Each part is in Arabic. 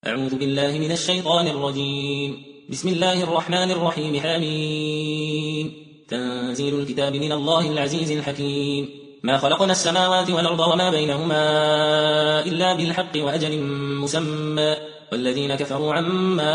أعوذ بالله من الشيطان الرجيم. بسم الله الرحمن الرحيم. حميم. تنزيل الكتاب من الله العزيز الحكيم. ما خلقنا السماوات والأرض وما بينهما إلا بالحق وأجل مسمى، والذين كفروا عما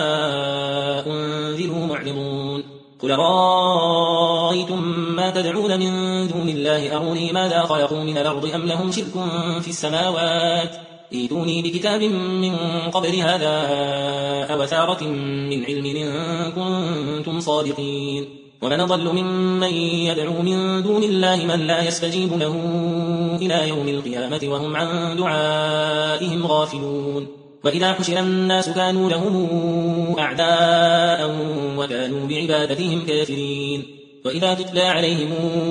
أنذروا معرضون. قل رأيتم ما تدعون من دون الله أروني ماذا خلقوا من الأرض أم لهم شرك في السماوات، ائتوني بكتاب من قبل هذا أو أثارة من علم إن كنتم صادقين. ومن ضل ممن يدعو من دون الله من لا يستجيب له إلى يوم القيامة وهم عن دعائهم غافلون. وإذا حشر الناس كانوا لهم أعداء وكانوا بعبادتهم كافرين. وإذا تتلى عليهم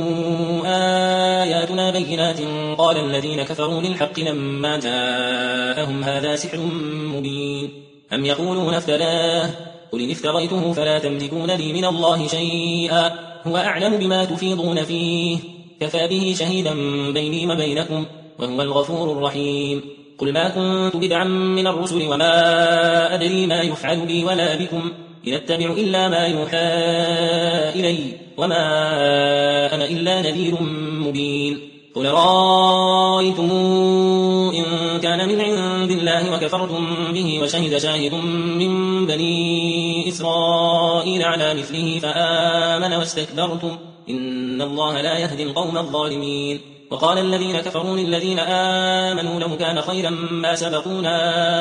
آياتنا بينات قال الذين كفروا للحق لما جاءهم هذا سحر مبين. أم يقولون افتراه، قل إن افتريته فلا تملكون لي من الله شيئا، هو أعلم بما تفيضون فيه، كفى به شهيدا بيني وبينكم وهو الغفور الرحيم. قل ما كنت بدعا من الرسل وما أدري ما يفعل بي ولا بكم، إن أتبع إلا ما يوحى إلي وما أنا إلا نذير مبين. قل رأيتم إن كان من عند الله وكفرتم به وشهد شاهد من بني إسرائيل على مثله فآمن واستكبرتم إن الله لا يهدي القوم الظالمين. وقال الذين كفروا للذين آمنوا لو كان خيرا ما سبقونا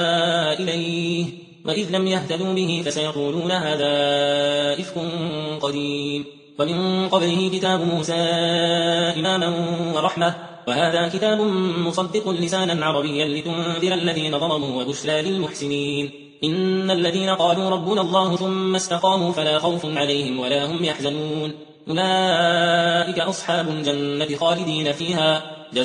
إليه وإذ لم يهتدوا به فسيقولون هذا إفك قديم. ومن قبله كتاب موسى إماما ورحمة، وهذا كتاب مصدق لسانا عربيا لتنذر الذين ظلموا وبشرى للمحسنين. إن الذين قالوا ربنا الله ثم استقاموا فلا خوف عليهم ولا هم يحزنون، أولئك أصحاب الجنة خالدين فيها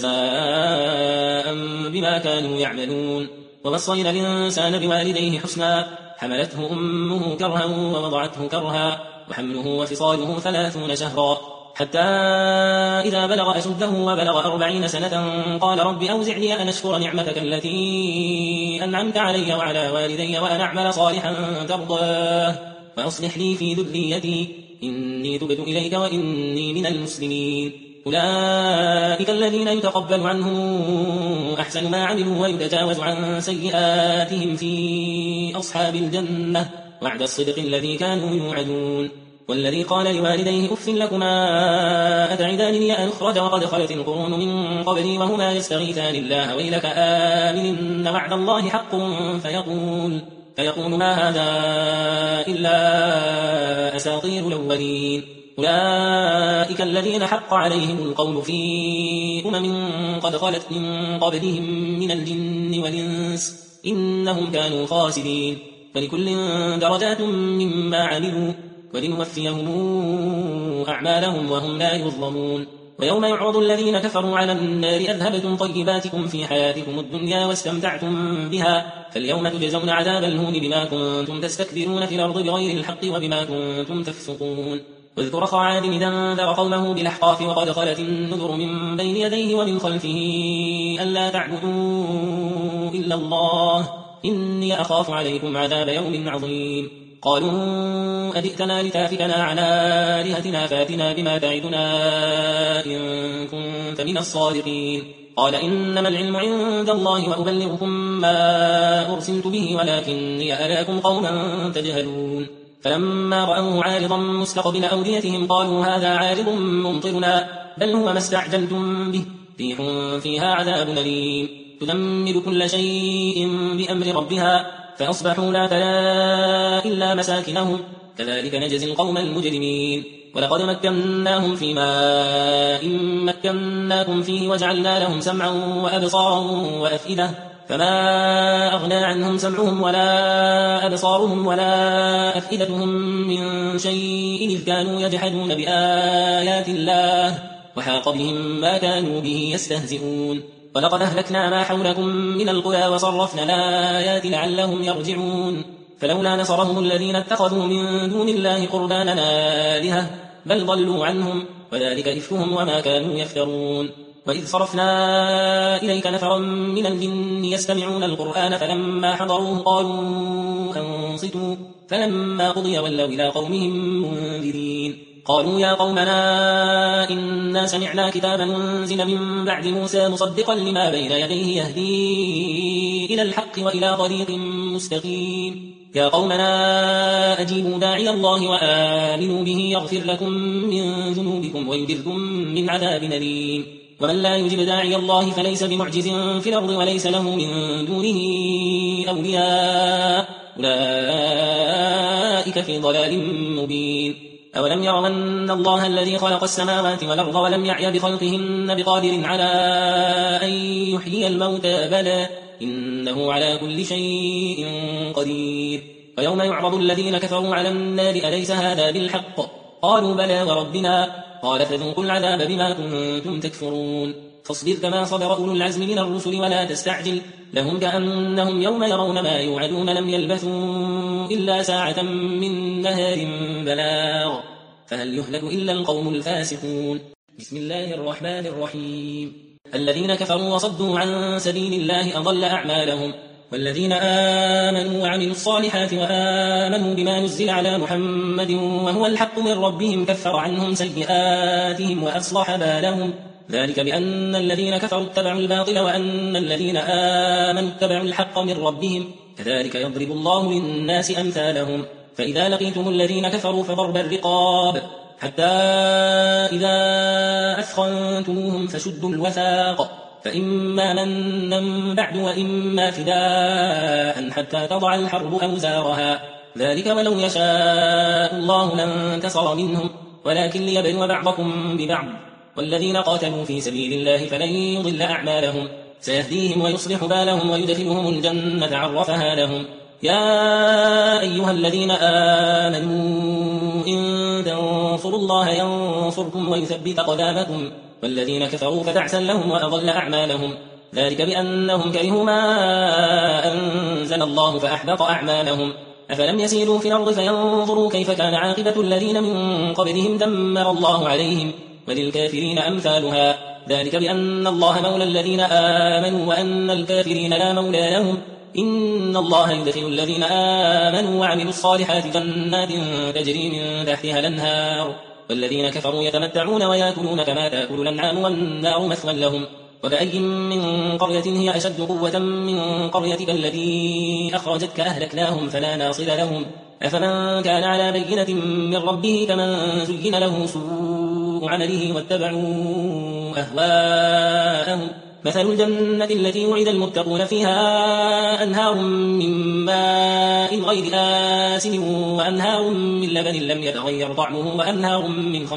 جزاء بما كانوا يعملون. ووصينا الإنسان بوالديه حسنا، حملته أمه كرها ووضعته كرها، وحمله وفصاله 30 شهرا، حتى إذا بلغ أشده وبلغ 40 سنة قال رب أوزعني أن أشكر نعمتك التي أنعمت علي وعلى والدي وأن أعمل صالحا ترضاه فأصلح لي في ذريتي إني تبت إليك وإني من المسلمين. أولئك الذين يتقبل عنهم أحسن ما عملوا ويتجاوز عن سيئاتهم في أصحاب الجنة وعد الصدق الذي كانوا يوعدون. والذي قال لوالديه أف لكما أتعدانني أن أخرج وقد خلت القرون من قبلي وهما يستغيثان الله ويلك آمن إن وعد الله حق فيقول ما هذا إلا أساطير الأولين. أولئك الذين حق عليهم القول في قد خلت من قبلهم من الجن والإنس إنهم كانوا خاسرين. فلكل درجات مما عملوا ولنوفيهم أعمالهم وهم لا يظلمون. ويوم يعرض الذين كفروا على النار أذهبتم طيباتكم في حياتكم الدنيا واستمتعتم بها فاليوم تجزون عذاب الهون بما كنتم تستكبرون في الأرض بغير الحق وبما كنتم تفسقون. واذكر أخا عاد إذ أنذر قومه بالأحقاف وقد خلت النذر من بين يديه ومن خلفه ألا تعبدوا إلا الله إني أخاف عليكم عذاب يوم عظيم. قالوا أجئتنا لتافكنا عن آلهتنا فاتنا بما تعدنا إن كنت من الصادقين. قال إنما العلم عند الله وأبلغكم ما أرسلت به ولكني أراكم قوما تجهلون. فلما رأوه عارضا مستقبل أوديتهم قالوا هذا عارض ممطرنا بل هو ما استعجلتم به ريح فيها عذاب أليم تدمر كل شيء بأمر ربها فأصبحوا لا ترى إلا مساكنهم كذلك نجزي القوم المجرمين. ولقد مكناهم في ماء مكناكم فيه وجعلنا لهم سمعا وأبصارا وأفئدة فما أغنى عنهم سمعهم ولا أبصارهم ولا أفئدتهم من شيء إذ كانوا يجحدون بآيات الله وحاق بهم ما كانوا به يستهزئون. ولقد أهلكنا ما حولكم من القرى وصرفنا الآيات لعلهم يرجعون. فلولا نصرهم الذين اتخذوا من دون الله قربانا آلهة بل ضلوا عنهم وذلك إفكهم وما كانوا يفترون. وإذ صرفنا إليك نفرا من الجن يستمعون القرآن فلما حضروه قالوا أنصتوا فلما قضي ولوا إلى قومهم منذرين قالوا يا قومنا إنا سمعنا كتابا أنزل من بعد موسى مصدقا لما بين يديه يهدي إلى الحق وإلى طريق مستقيم يا قومنا أجيبوا داعي الله وآمنوا به يغفر لكم من ذنوبكم ويجركم من عذاب أليم ومن لا يجب داعي الله فليس بمعجز في الأرض وليس له من دونه أولياء أولئك في ضلال مبين أولم يروا أن الله الذي خلق السماوات والأرض ولم يعي بخلقهن بقادر على أن يحيي الموتى بلى إنه على كل شيء قدير ويوم يعرض الذين كفروا على النار أليس هذا بالحق قالوا بلى وربنا قال فذوقوا العذاب بما كنتم تكفرون فاصبر كما صبر أولو العزم من الرسل ولا تستعجل لهم كأنهم يوم يرون ما يوعدون لم يلبثوا إلا ساعة من نهار بلاغ فهل يهلك إلا القوم الفاسقون بسم الله الرحمن الرحيم الذين كفروا وصدوا عن سبيل الله أضل أعمالهم والذين آمنوا وعملوا الصالحات وآمنوا بما نزل على محمد وهو الحق من ربهم كفر عنهم سيئاتهم وأصلح بالهم ذلك بأن الذين كفروا اتبعوا الباطل وأن الذين آمنوا اتبعوا الحق من ربهم كذلك يضرب الله للناس أمثالهم فإذا لقيتم الذين كفروا فضرب الرقاب حتى إذا أثخنتموهم فشدوا الوثاق فإما منا بعد وإما فداء حتى تضع الحرب أوزارها ذلك ولو يشاء الله لانتصر منهم ولكن ليبلو بعضكم ببعض والذين قاتلوا في سبيل الله فلن يضل أعمالهم سيهديهم ويصلح بالهم ويدخلهم الجنة عرفها لهم يا أيها الذين آمنوا إن تنصروا الله ينصركم ويثبت أقدامكم والذين كفروا فتعسا لهم وأضل أعمالهم ذلك بأنهم كرهوا ما أنزل الله فأحبط أعمالهم أفلم يسيروا في الأرض فينظروا كيف كان عاقبة الذين من قبلهم دمر الله عليهم وللكافرين أمثالها ذلك بأن الله مولى الذين آمنوا وأن الكافرين لا مولى لهم إن الله يدخل الذين آمنوا وعملوا الصالحات جنات تجري من تحتها الأنهار والذين كفروا يتمتعون ويأكلون كما تأكل الأنعام والنار مثوى لهم وكأي من قرية هي أشد قوة من قريتك التي أخرجتك أهلكناهم فلا ناصر لهم أفمن كان على بينة من ربه كمن زين له سوء عمله واتبعوا أهواءهم مثل الجنة التي وعد المتقون فيها أنهار من ماء غير آسن وأنهار من لبن لم يتغير طعمه وأنهار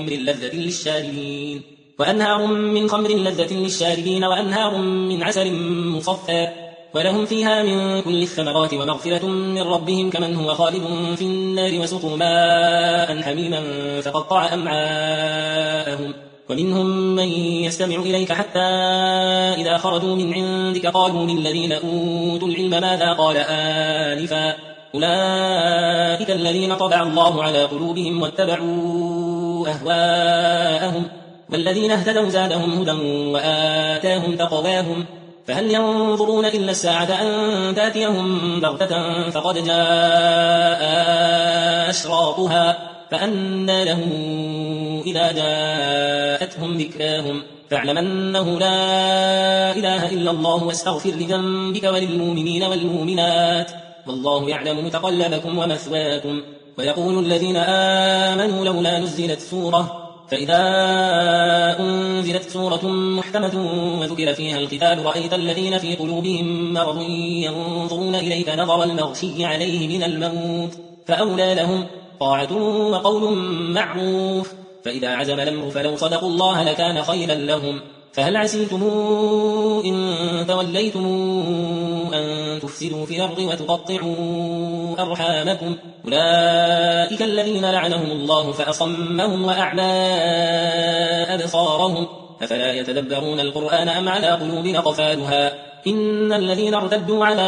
من خمر لذة للشاربين وأنهار من عسل مصفى ولهم فيها من كل الثمرات ومغفرة من ربهم كمن هو خالد في النار وسقوا ماء حميما فقطع أمعاءهم ومنهم من يستمع إليك حتى إذا خرجوا من عندك قالوا للذين أوتوا العلم ماذا قال آنفا أولئك الذين طبع الله على قلوبهم واتبعوا أهواءهم والذين اهتدوا زادهم هدى وآتاهم تقواهم فهل ينظرون إلا الساعة أن تأتيهم بغتة فقد جاء أشراطها فأنى لهم إذا جاءتهم ذكراهم فاعلم أنه لا إله إلا الله واستغفر لذنبك وللمؤمنين والمؤمنات والله يعلم متقلبكم ومثواكم ويقول الذين آمنوا لولا نزلت سورة فإذا أنزلت سورة محكمة وذكر فيها القتال رأيت الذين في قلوبهم مرض ينظرون إليك نظر المغشي عليه من الموت فأولى لهم طاعة وقول معروف فإذا عزم الأمر فلو صدقوا الله لكان خيرا لهم فهل عسيتم إن توليتم أن تفسدوا في الأرض وتقطعوا أرحامكم أولئك الذين لعنهم الله فأصمهم وأعمى أبصارهم أفلا يتدبرون القرآن أم على قلوب أقفالها إن الذين ارتدوا على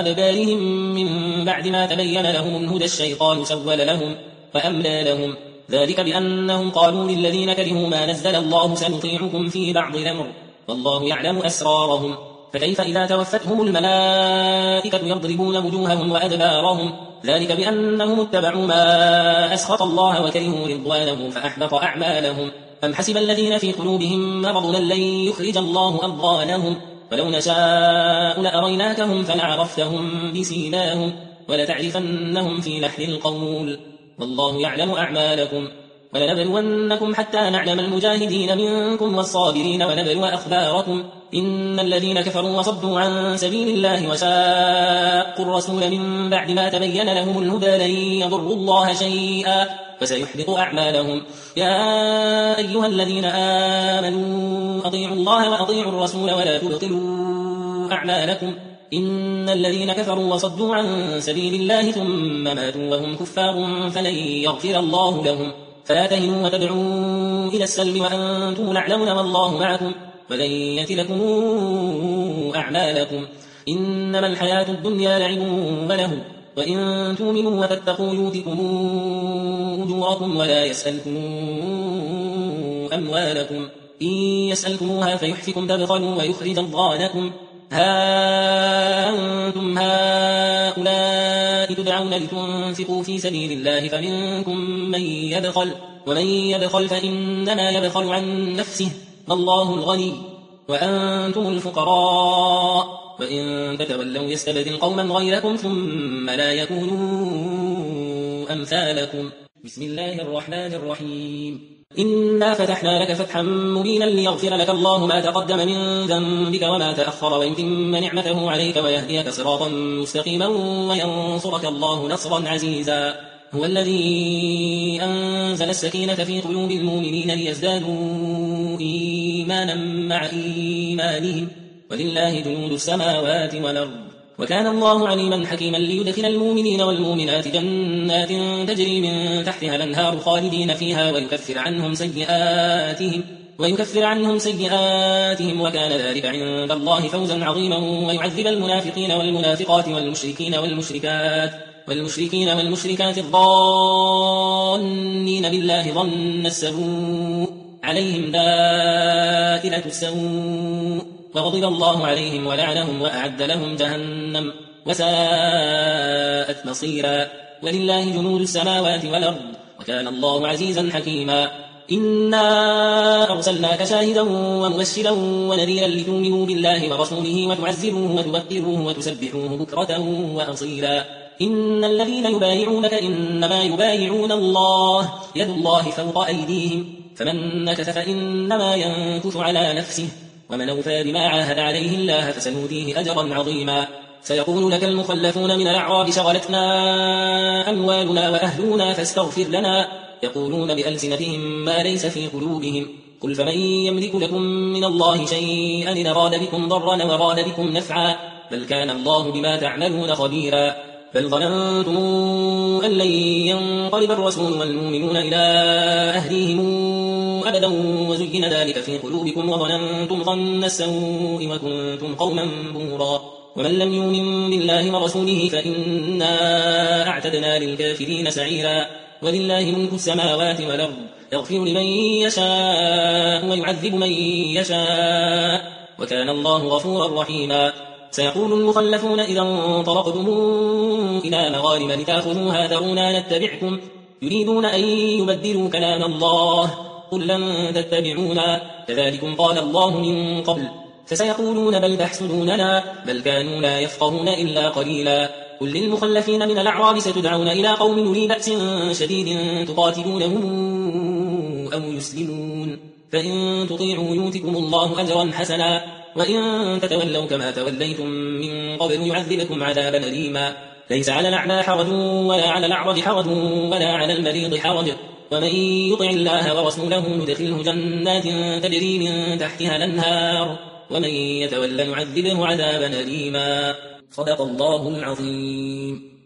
أدبارهم من بعد ما تبين لهم الهدى الشيطان سول لهم وأملى لهم ذلك بأنهم قالوا للذين كرهوا ما نزل الله سنطيعكم في بعض الأمر والله يعلم أسرارهم فكيف إذا توفتهم الملائكة يضربون وجوههم وأدبارهم ذلك بأنهم اتبعوا ما أسخط الله وكرهوا رضوانه فأحبط أعمالهم أم حسب الذين في قلوبهم مرض لن يخرج الله أضغانهم ولو نشاء لأريناكهم فلعرفتهم بسيماهم ولتعرفنهم في لحن القول والله يعلم أعمالكم ولنبلونكم حتى نعلم المجاهدين منكم والصابرين ونبلو أخباركم إن الذين كفروا وصدوا عن سبيل الله وشاقوا الرسول من بعد ما تبين لهم الهدى لن يضروا الله شيئا فسيحبط أعمالهم يا أيها الذين آمنوا أطيعوا الله وأطيعوا الرسول ولا تبطلوا أعمالكم إن الذين كفروا وصدوا عن سبيل الله ثم ماتوا وهم كفار فلن يغفر الله لهم فلا تهنوا وتدعوا إلى السلم وأنتم الأعلون والله معكم ولن يتلكم أعمالكم إنما الحياة الدنيا لعب وله وإن تؤمنوا وتتقوا يؤتكم أجوركم ولا يسألكم أموالكم إن يسألكموها فيحفكم تبخلوا ويخرج أضغانكم ها أنتم هؤلاء تدعون لتنفقوا في سبيل الله فمنكم من يبخل ومن يبخل فإنما يبخل عن نفسه الله الغني وأنتم الفقراء وإن تتولوا يستبدل قوما غيركم ثم لا يكونوا أمثالكم بسم الله الرحمن الرحيم إنا فتحنا لك فتحا مبينا ليغفر لك الله ما تقدم من ذنبك وما تأخر ويتم نعمته عليك ويهديك صراطا مستقيما وينصرك الله نصرا عزيزا هو الذي أنزل السكينة في قلوب المؤمنين ليزدادوا إيمانا مع إيمانهم ولله جنود السماوات والأرض وكان الله عليما حكيما ليدخل المؤمنين والمؤمنات جنات تجري من تحتها الأنهار خالدين فيها ويكفر عنهم سيئاتهم وكان ذلك عند الله فوزا عظيما ويعذب المنافقين والمنافقات والمشركين والمشركات الظانين بالله ظن السوء عليهم دائرة السوء وغضب الله عليهم ولعنهم وأعد لهم جهنم وساءت مصيرا ولله جنود السماوات والأرض وكان الله عزيزا حكيما إنا أرسلناك شاهدا ومبشرا ونذيرا لتؤمنوا بالله ورسوله وتعزروه وتوقروه وتسبحوه بكرة وأصيلا إن الذين يبايعونك إنما يبايعون الله يد الله فوق أيديهم فمن نكث فإنما ينكث على نفسه ومن أوفى بما عاهد عليه الله فسنؤتيه أجرا عظيما سيقول لك المخلفون من الأعراب شغلتنا أموالنا وأهلنا فاستغفر لنا يقولون بألسنتهم ما ليس في قلوبهم قل فمن يملك لكم من الله شيئا إن أراد بكم ضرا وأراد بكم نفعا بل كان الله بما تعملون خبيرا بل ظننتم أن لن ينقلب الرسول والمؤمنون إلى أهليهم أبدا وزين ذلك في قلوبكم وظننتم ظن السوء وكنتم قوما بورا ومن لم يؤمن بالله ورسوله فإنا أعتدنا للكافرين سعيرا ولله ملك السماوات والأرض يغفر لمن يشاء ويعذب من يشاء وكان الله غفورا رحيما سيقول المخلفون إذا انطلقتم إلى مغانم لتأخذوها ذرونا نتبعكم يريدون أن يبدلوا كلام الله قل لن تتبعونا كذلكم قال الله من قبل فسيقولون بل تحسدوننا بل كانوا لا يفقهون إلا قليلا قل للمخلفين من الأعراب ستدعون إلى قوم أولي بأس شديد تقاتلونهم أو يسلمون فإن تطيعوا يؤتكم الله أجرا حسنا وإن تتولوا كما توليتم من قبل يعذبكم عذابا أليما ليس على الأعمى حرج ولا على الأعرج حرج ولا على المريض حرج ومن يطع الله ورسوله ندخله جنات تجري من تحتها الأنهار ومن يتولى يعذبه عذابا أليما صدق الله العظيم.